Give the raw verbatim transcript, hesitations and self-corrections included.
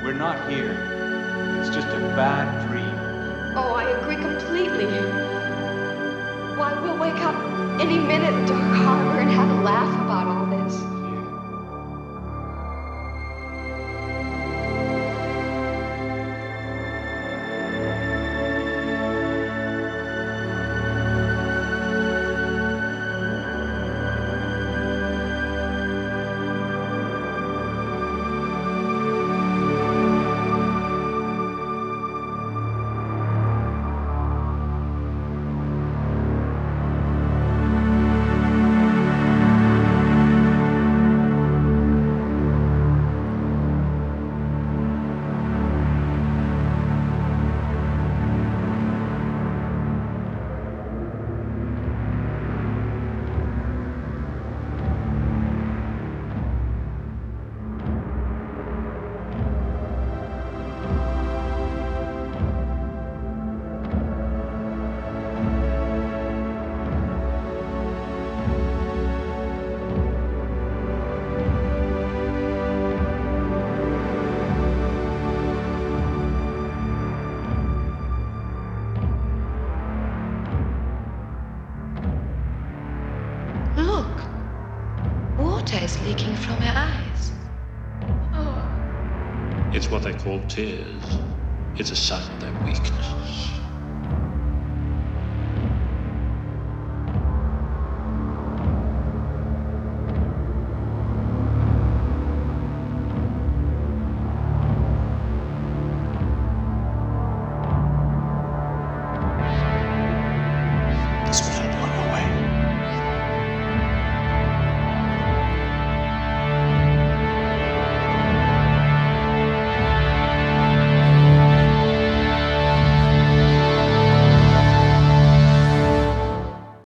We're not here. It's just a bad dream. Oh, I agree completely. Why, we'll wake up any minute in Dark Harbor and have a laugh about all this. Is leaking from her eyes. Oh. It's what they call tears. It's a sign of their weakness.